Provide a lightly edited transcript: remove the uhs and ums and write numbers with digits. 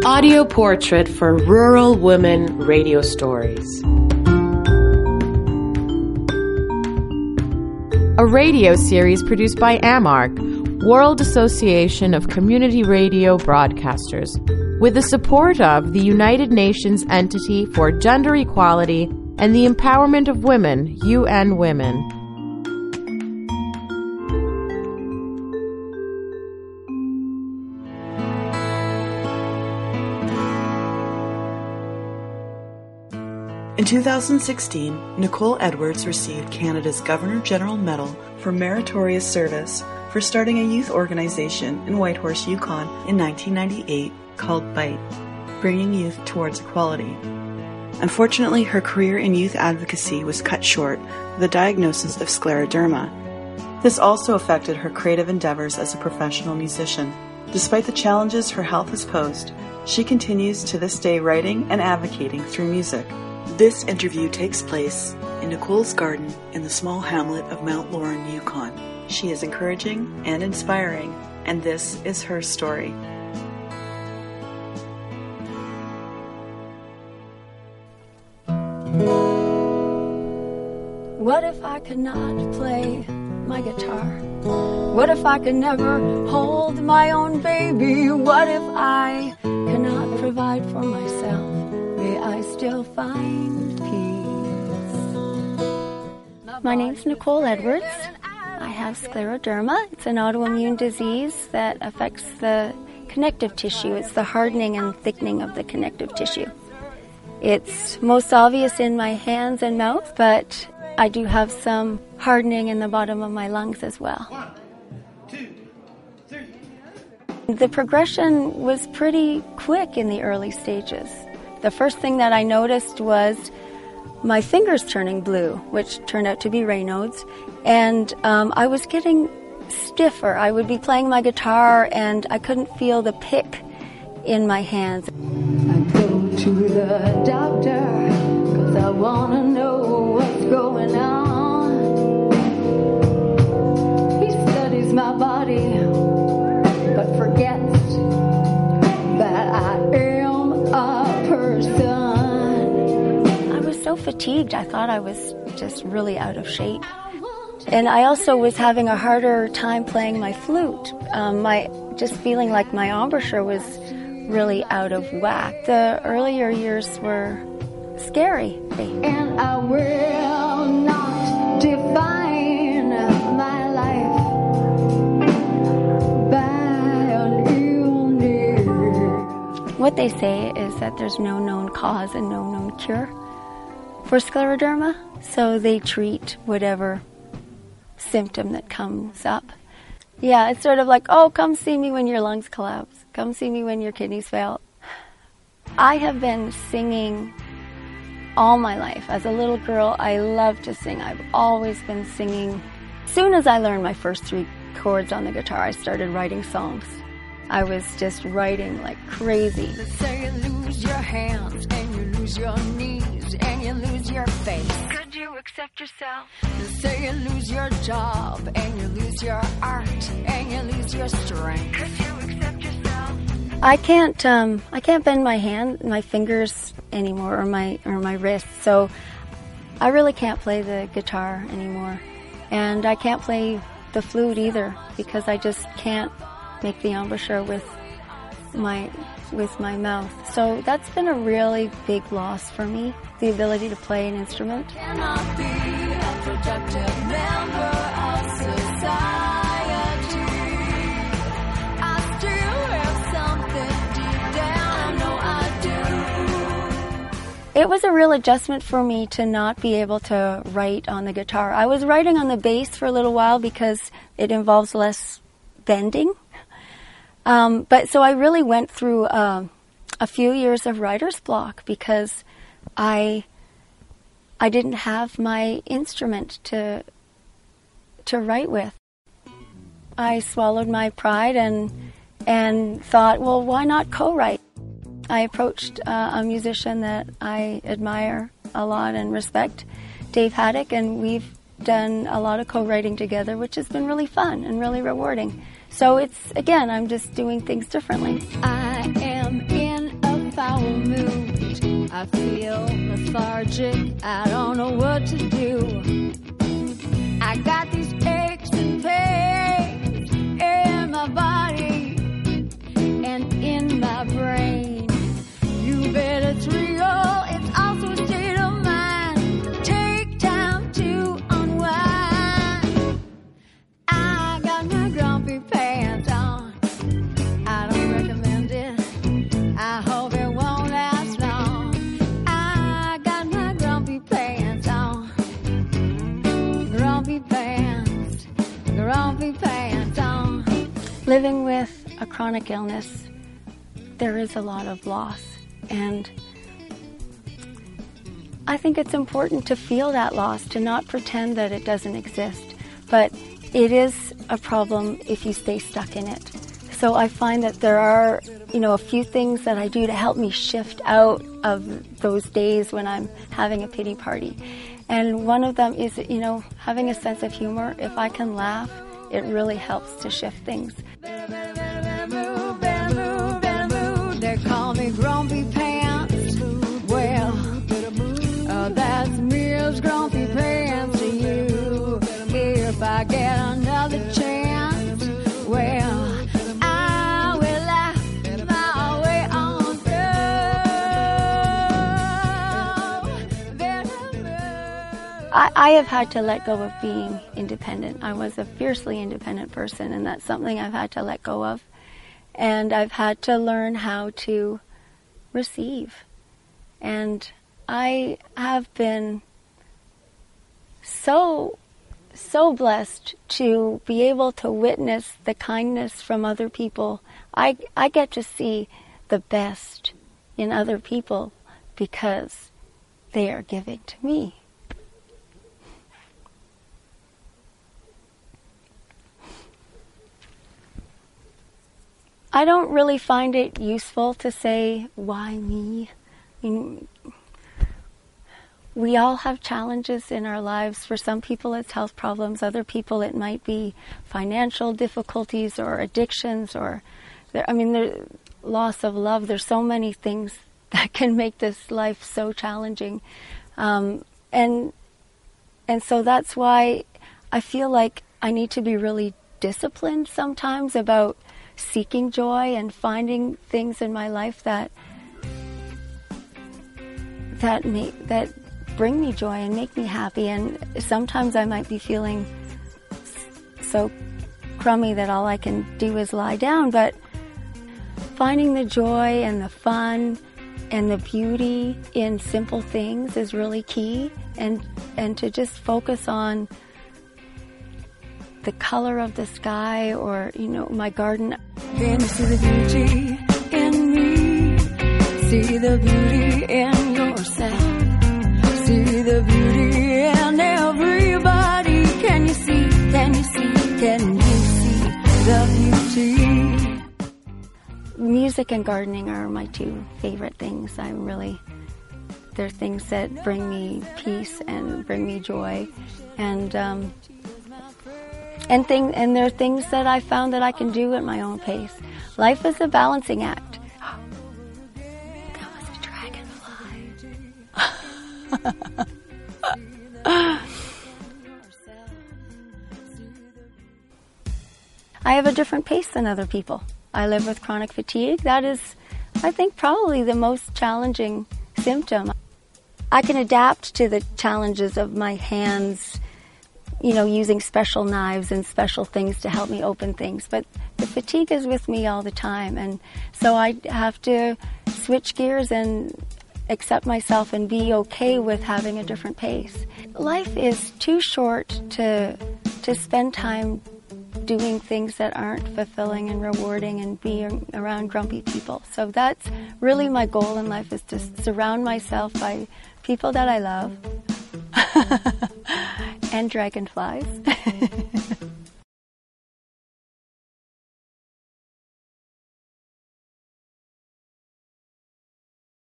Audio portrait for Rural Women Radio Stories. A radio series produced by AMARC, World Association of Community Radio Broadcasters, with the support of the United Nations Entity for Gender Equality and the Empowerment of Women, UN Women. In 2016, Nicole Edwards received Canada's Governor-General Medal for Meritorious Service for starting a youth organization in Whitehorse, Yukon in 1998 called BITE, Bringing Youth Towards Equality. Unfortunately, her career in youth advocacy was cut short with a diagnosis of scleroderma. This also affected her creative endeavors as a professional musician. Despite the challenges her health has posed, she continues to this day writing and advocating through music. This interview takes place in Nicole's garden in the small hamlet of Mount Lauren, Yukon. She is encouraging and inspiring, and this is her story. What if I could not play my guitar? What if I could never hold my own baby? What if I cannot provide for myself? May I still find peace? My name's Nicole Edwards. I have scleroderma. It's an autoimmune disease that affects the connective tissue. It's the hardening and thickening of the connective tissue. It's most obvious in my hands and mouth, but I do have some hardening in the bottom of my lungs as well. 1, 2, 3. The progression was pretty quick in the early stages. The first thing that I noticed was my fingers turning blue, which turned out to be Raynaud's, and I was getting stiffer. I would be playing my guitar and I couldn't feel the pick in my hands. I go to the doctor 'cause I want to know what's going on. He studies my body but forgets that I am a person. I was so fatigued, I thought I was just really out of shape. And I also was having a harder time playing my flute. Just feeling like my embouchure was really out of whack. The earlier years were scary. And I will not define my life by an illness. What they say is that there's no known cause and no known cure for scleroderma, so they treat whatever symptom that comes up. Yeah, it's sort of like, oh, come see me when your lungs collapse. Come see me when your kidneys fail. I have been singing all my life. As a little girl, I loved to sing. I've always been singing. As soon as I learned my first 3 chords on the guitar, I started writing songs. I was just writing like crazy. They say you lose your hands and you lose your knees and you lose your face. Could you accept yourself? They say you lose your job and you lose your art and you lose your strength. Could you accept yourself? I can't bend my fingers anymore, or my wrists. So I really can't play the guitar anymore, and I can't play the flute either because I just can't make the embouchure with my mouth. So that's been a really big loss for me, the ability to play an instrument. Cannot be a productive member of society. I still have something deep down, I know I do. It was a real adjustment for me to not be able to write on the guitar. I was writing on the bass for a little while because it involves less bending. But so I really went through a few years of writer's block because I didn't have my instrument to write with. I swallowed my pride and thought, well, why not co-write? I approached a musician that I admire a lot and respect, Dave Haddock, and we've done a lot of co-writing together, which has been really fun and really rewarding. So it's, again, I'm just doing things differently. I am in I feel lethargic, I don't know what to do. I got these aches and pains in my body and in my brain. You bet it's real, it's also a state of mind. Take time to unwind. I got my grumpy pants on. I don't recommend it. I hope it won't last long. I got my grumpy pants on. Grumpy pants on. Living with a chronic illness, there is a lot of loss. And I think it's important to feel that loss, to not pretend that it doesn't exist. But it is a problem if you stay stuck in it. So I find that there are, a few things that I do to help me shift out of those days when I'm having a pity party. And one of them is, having a sense of humor. If I can laugh, it really helps to shift things. They call me Grumpy Pants. Well, that's me as Grumpy Pants to you. If I get another chance, well, I will laugh my way on through. I have had to let go of being independent. I was a fiercely independent person, and that's something I've had to let go of. And I've had to learn how to receive. And I have been so blessed to be able to witness the kindness from other people. I get to see the best in other people because they are giving to me. I don't really find it useful to say, why me? I mean, we all have challenges in our lives. For some people it's health problems. Other people it might be financial difficulties or addictions or, the loss of love. There's so many things that can make this life so challenging. And so that's why I feel like I need to be really disciplined sometimes about seeking joy and finding things in my life that bring me joy and make me happy. And sometimes I might be feeling so crummy that all I can do is lie down, but finding the joy and the fun and the beauty in simple things is really key, and to just focus on the color of the sky or, my garden. Can you see the beauty in me? See the beauty in yourself. See the beauty in everybody. Can you see the beauty? Music and gardening are my two favorite things. They're things that bring me peace and bring me joy. And there are things that I found that I can do at my own pace. Life is a balancing act. That was a dragonfly. I have a different pace than other people. I live with chronic fatigue. That is, I think, probably the most challenging symptom. I can adapt to the challenges of my hands, using special knives and special things to help me open things. But the fatigue is with me all the time. And so I have to switch gears and accept myself and be okay with having a different pace. Life is too short to spend time doing things that aren't fulfilling and rewarding and being around grumpy people. So that's really my goal in life, is to surround myself by people that I love and dragonflies.